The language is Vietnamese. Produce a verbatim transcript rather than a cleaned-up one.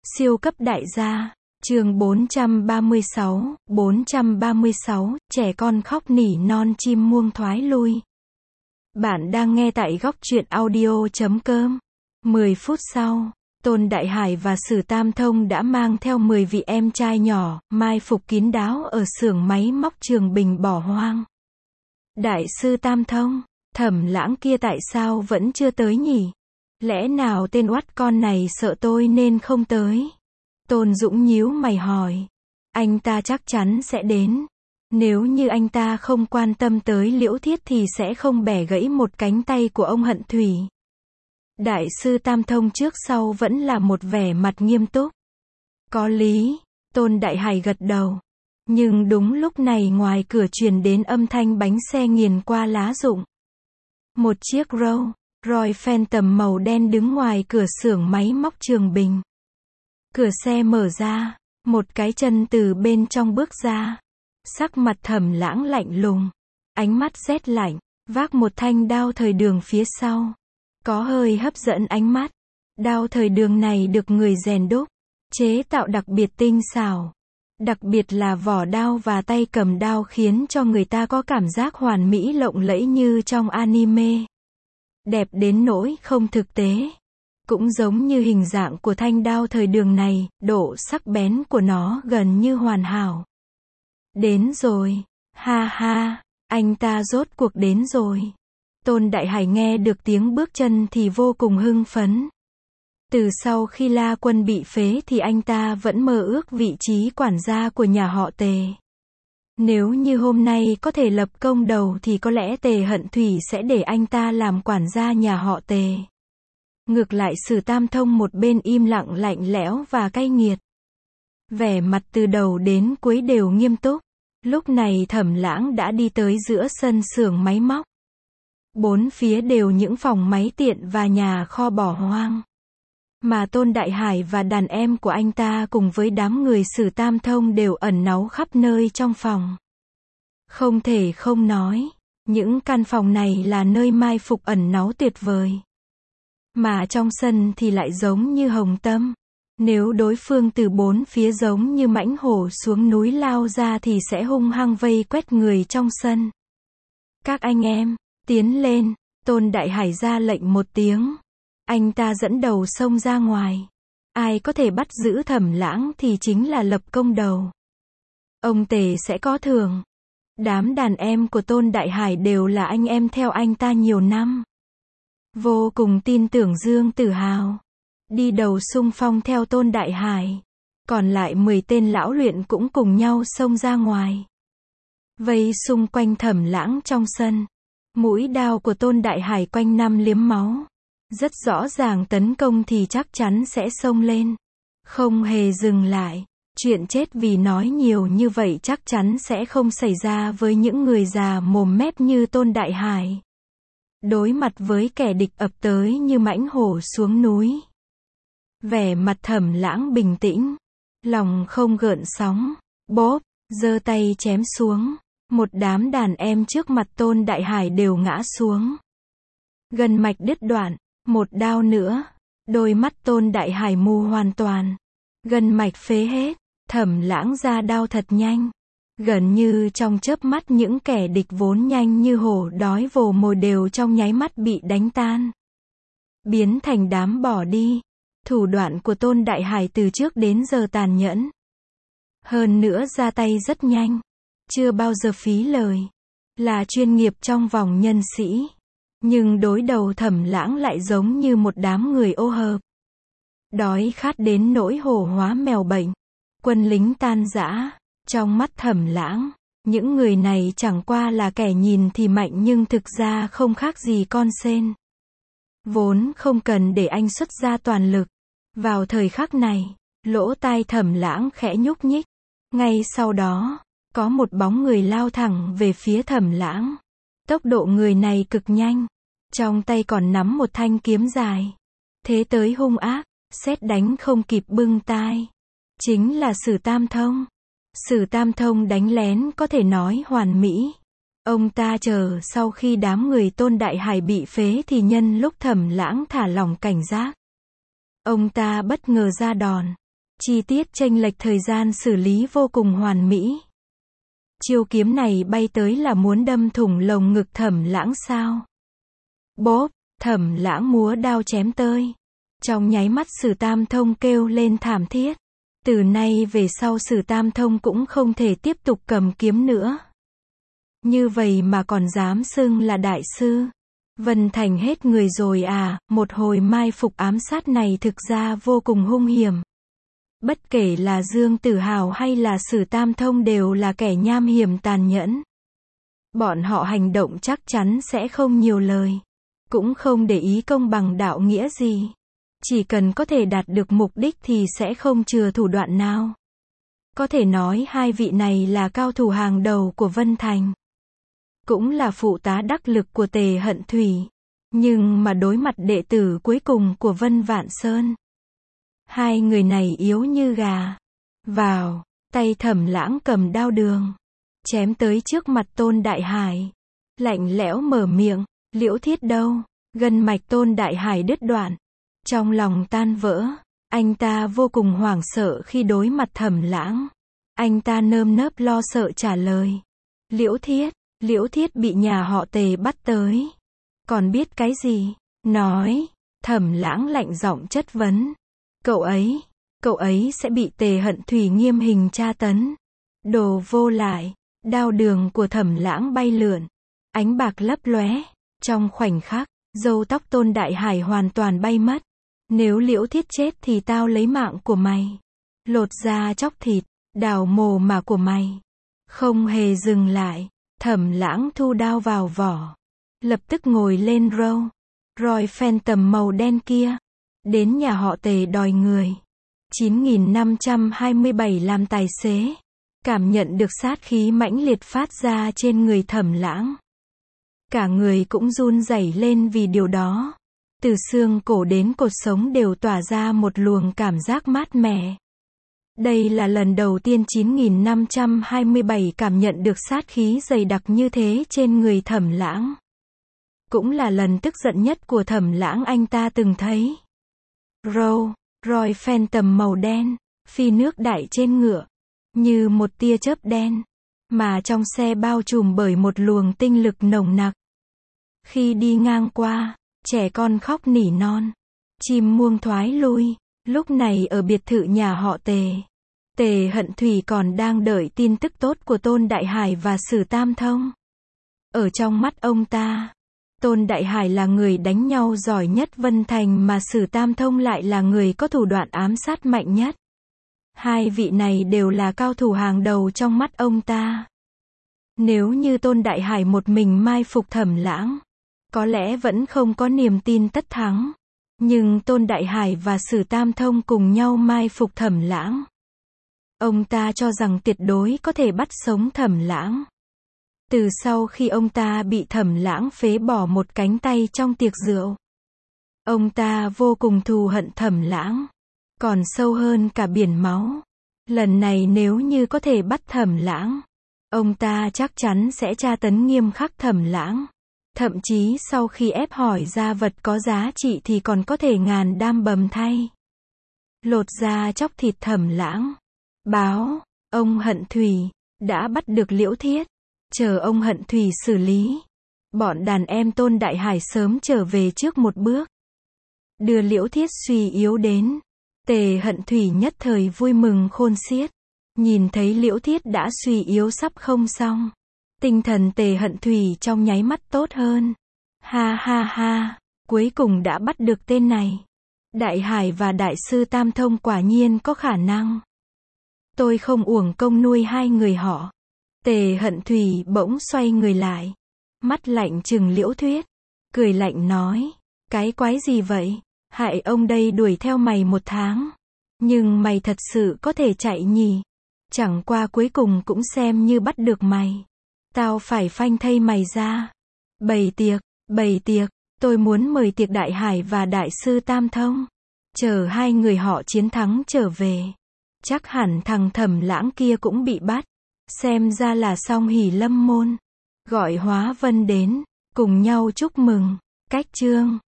Siêu cấp đại gia. Chương bốn trăm ba mươi sáu, bốn trăm ba mươi sáu, trẻ con khóc nỉ non chim muông thoái lui. Bạn đang nghe tại góc truyện audio chấm com. mười phút sau, Tôn Đại Hải và Sử Tam Thông đã mang theo mười vị em trai nhỏ, mai phục kín đáo ở xưởng máy móc Trường Bình bỏ hoang. Đại sư Tam Thông, Thẩm Lãng kia tại sao vẫn chưa tới nhỉ? Lẽ nào tên oắt con này sợ tôi nên không tới? Tôn Dũng nhíu mày hỏi. Anh ta chắc chắn sẽ đến. Nếu như anh ta không quan tâm tới Liễu Thiết thì sẽ không bẻ gãy một cánh tay của ông Hận Thủy. Đại sư Tam Thông trước sau vẫn là một vẻ mặt nghiêm túc. Có lý, Tôn Đại Hải gật đầu. Nhưng đúng lúc này ngoài cửa truyền đến âm thanh bánh xe nghiền qua lá rụng. Một chiếc Rolls Royce Phantom màu đen đứng ngoài cửa xưởng máy móc Trường Bình. Cửa xe mở ra, một cái chân từ bên trong bước ra. Sắc mặt Thẩm Lãng lạnh lùng, ánh mắt rét lạnh, vác một thanh đao thời đường phía sau. Có hơi hấp dẫn ánh mắt. Đao thời đường này được người rèn đúc, chế tạo đặc biệt tinh xảo. Đặc biệt là vỏ đao và tay cầm đao khiến cho người ta có cảm giác hoàn mỹ lộng lẫy như trong anime. Đẹp đến nỗi không thực tế. Cũng giống như hình dạng của thanh đao thời đường này, độ sắc bén của nó gần như hoàn hảo. Đến rồi, ha ha, anh ta rốt cuộc đến rồi. Tôn Đại Hải nghe được tiếng bước chân thì vô cùng hưng phấn. Từ sau khi La Quân bị phế thì anh ta vẫn mơ ước vị trí quản gia của nhà họ Tề. Nếu như hôm nay có thể lập công đầu thì có lẽ Tề Hận Thủy sẽ để anh ta làm quản gia nhà họ Tề. Ngược lại Sử Tam Thông một bên im lặng lạnh lẽo và cay nghiệt. Vẻ mặt từ đầu đến cuối đều nghiêm túc. Lúc này Thẩm Lãng đã đi tới giữa sân xưởng máy móc. Bốn phía đều những phòng máy tiện và nhà kho bỏ hoang. Mà Tôn Đại Hải và đàn em của anh ta cùng với đám người Sử Tam Thông đều ẩn náu khắp nơi trong phòng. Không thể không nói, những căn phòng này là nơi mai phục ẩn náu tuyệt vời. Mà trong sân thì lại giống như hồng tâm. Nếu đối phương từ bốn phía giống như mãnh hổ xuống núi lao ra thì sẽ hung hăng vây quét người trong sân. Các anh em, tiến lên, Tôn Đại Hải ra lệnh một tiếng. Anh ta dẫn đầu xông ra ngoài. Ai có thể bắt giữ Thẩm Lãng thì chính là lập công đầu. Ông Tề sẽ có thưởng. Đám đàn em của Tôn Đại Hải đều là anh em theo anh ta nhiều năm. Vô cùng tin tưởng Dương Tử Hào. Đi đầu xung phong theo Tôn Đại Hải. Còn lại mười tên lão luyện cũng cùng nhau xông ra ngoài. Vây xung quanh Thẩm Lãng trong sân. Mũi đao của Tôn Đại Hải quanh năm liếm máu. Rất rõ ràng tấn công thì chắc chắn sẽ xông lên. Không hề dừng lại. Chuyện chết vì nói nhiều như vậy chắc chắn sẽ không xảy ra với những người già mồm mép như Tôn Đại Hải. Đối mặt với kẻ địch ập tới như mãnh hổ xuống núi. Vẻ mặt Thẩm Lãng bình tĩnh. Lòng không gợn sóng. Bóp, giơ tay chém xuống. Một đám đàn em trước mặt Tôn Đại Hải đều ngã xuống. Gân mạch đứt đoạn. Một đao nữa. Đôi mắt Tôn Đại Hải mù hoàn toàn. Gân mạch phế hết. Thẩm Lãng ra đao thật nhanh. Gần như trong chớp mắt những kẻ địch vốn nhanh như hổ đói vồ mồi đều trong nháy mắt bị đánh tan. Biến thành đám bỏ đi. Thủ đoạn của Tôn Đại Hải từ trước đến giờ tàn nhẫn. Hơn nữa ra tay rất nhanh. Chưa bao giờ phí lời. Là chuyên nghiệp trong vòng nhân sĩ. Nhưng đối đầu Thẩm Lãng lại giống như một đám người ô hợp. Đói khát đến nỗi hổ hóa mèo bệnh. Quân lính tan rã. Trong mắt Thẩm Lãng, những người này chẳng qua là kẻ nhìn thì mạnh nhưng thực ra không khác gì con sên. Vốn không cần để anh xuất ra toàn lực. Vào thời khắc này, lỗ tai Thẩm Lãng khẽ nhúc nhích. Ngay sau đó, có một bóng người lao thẳng về phía Thẩm Lãng. Tốc độ người này cực nhanh. Trong tay còn nắm một thanh kiếm dài. Thế tới hung ác, sét đánh không kịp bưng tai. Chính là Sử Tam Thông. Sử Tam Thông đánh lén có thể nói hoàn mỹ. Ông ta chờ sau khi đám người Tôn Đại Hải bị phế thì nhân lúc Thẩm Lãng thả lỏng cảnh giác. Ông ta bất ngờ ra đòn. Chi tiết chênh lệch thời gian xử lý vô cùng hoàn mỹ. Chiêu kiếm này bay tới là muốn đâm thủng lồng ngực Thẩm Lãng sao? Bốp, Thẩm Lãng múa đao chém tơi. Trong nháy mắt Sử Tam Thông kêu lên thảm thiết. Từ nay về sau Sử Tam Thông cũng không thể tiếp tục cầm kiếm nữa. Như vậy mà còn dám xưng là đại sư. Vân Thành hết người rồi à, một hồi mai phục ám sát này thực ra vô cùng hung hiểm. Bất kể là Dương Tử Hào hay là Sử Tam Thông đều là kẻ nham hiểm tàn nhẫn. Bọn họ hành động chắc chắn sẽ không nhiều lời. Cũng không để ý công bằng đạo nghĩa gì. Chỉ cần có thể đạt được mục đích thì sẽ không chừa thủ đoạn nào. Có thể nói hai vị này là cao thủ hàng đầu của Vân Thành. Cũng là phụ tá đắc lực của Tề Hận Thủy. Nhưng mà đối mặt đệ tử cuối cùng của Vân Vạn Sơn. Hai người này yếu như gà. Vào, tay Thẩm Lãng cầm đao đường. Chém tới trước mặt Tôn Đại Hải. Lạnh lẽo mở miệng, Liễu Thiết đâu? Gân mạch Tôn Đại Hải đứt đoạn. Trong lòng tan vỡ, anh ta vô cùng hoảng sợ khi đối mặt Thẩm Lãng. Anh ta nơm nớp lo sợ trả lời. Liễu Thiết, Liễu Thiết bị nhà họ Tề bắt tới. Còn biết cái gì? Nói. Thẩm Lãng lạnh giọng chất vấn. Cậu ấy, cậu ấy sẽ bị Tề Hận Thủy nghiêm hình tra tấn. Đồ vô lại. Đao đường của Thẩm Lãng bay lượn. Ánh bạc lấp lóe. Trong khoảnh khắc, râu tóc Tôn Đại Hải hoàn toàn bay mất. Nếu Liễu Thiết chết thì tao lấy mạng của mày. Lột da chóc thịt, đào mồ mà của mày. Không hề dừng lại, Thẩm Lãng thu đao vào vỏ. Lập tức ngồi lên râu. Roy Phantom màu đen kia. Đến nhà họ Tề đòi người. chín nghìn năm trăm hai mươi bảy làm tài xế. Cảm nhận được sát khí mãnh liệt phát ra trên người Thẩm Lãng. Cả người cũng run rẩy lên vì điều đó. Từ xương cổ đến cột sống đều tỏa ra một luồng cảm giác mát mẻ. Đây là lần đầu tiên chín nghìn năm trăm hai mươi bảy cảm nhận được sát khí dày đặc như thế trên người Thẩm Lãng. Cũng là lần tức giận nhất của Thẩm Lãng anh ta từng thấy. Row, Roy Phantom màu đen, phi nước đại trên ngựa. Như một tia chớp đen. Mà trong xe bao trùm bởi một luồng tinh lực nồng nặc. Khi đi ngang qua, trẻ con khóc nỉ non. Chim muông thoái lui. Lúc này ở biệt thự nhà họ Tề. Tề Hận Thủy còn đang đợi tin tức tốt của Tôn Đại Hải và Sử Tam Thông. Ở trong mắt ông ta, Tôn Đại Hải là người đánh nhau giỏi nhất Vân Thành mà Sử Tam Thông lại là người có thủ đoạn ám sát mạnh nhất. Hai vị này đều là cao thủ hàng đầu trong mắt ông ta. Nếu như Tôn Đại Hải một mình mai phục Thẩm Lãng, có lẽ vẫn không có niềm tin tất thắng. Nhưng Tôn Đại Hải và Sử Tam Thông cùng nhau mai phục Thẩm Lãng. Ông ta cho rằng tuyệt đối có thể bắt sống Thẩm Lãng. Từ sau khi ông ta bị Thẩm Lãng phế bỏ một cánh tay trong tiệc rượu, ông ta vô cùng thù hận Thẩm Lãng. Còn sâu hơn cả biển máu. Lần này nếu như có thể bắt Thẩm Lãng, ông ta chắc chắn sẽ tra tấn nghiêm khắc Thẩm Lãng. Thậm chí sau khi ép hỏi ra vật có giá trị thì còn có thể ngàn đam bầm thay. Lột da chóc thịt Thẩm Lãng. Báo, ông Hận Thủy đã bắt được Liễu Thiết. Chờ ông Hận Thủy xử lý. Bọn đàn em Tôn Đại Hải sớm trở về trước một bước. Đưa Liễu Thiết suy yếu đến. Tề Hận Thủy nhất thời vui mừng khôn xiết. Nhìn thấy Liễu Thiết đã suy yếu sắp không xong. Tinh thần Tề Hận Thủy trong nháy mắt tốt hơn. Ha ha ha, cuối cùng đã bắt được tên này. Đại Hải và Đại sư Tam Thông quả nhiên có khả năng. Tôi không uổng công nuôi hai người họ. Tề Hận Thủy bỗng xoay người lại. Mắt lạnh trừng Liễu Thiết. Cười lạnh nói. Cái quái gì vậy? Hại ông đây đuổi theo mày một tháng. Nhưng mày thật sự có thể chạy nhỉ? Chẳng qua cuối cùng cũng xem như bắt được mày. Tao phải phanh thây mày ra. Bày tiệc, bày tiệc. Tôi muốn mời tiệc Đại Hải và Đại sư Tam Thông. Chờ hai người họ chiến thắng trở về. Chắc hẳn thằng Thẩm Lãng kia cũng bị bắt. Xem ra là Song Hỷ Lâm môn. Gọi Hóa Vân đến. Cùng nhau chúc mừng. Cách chương.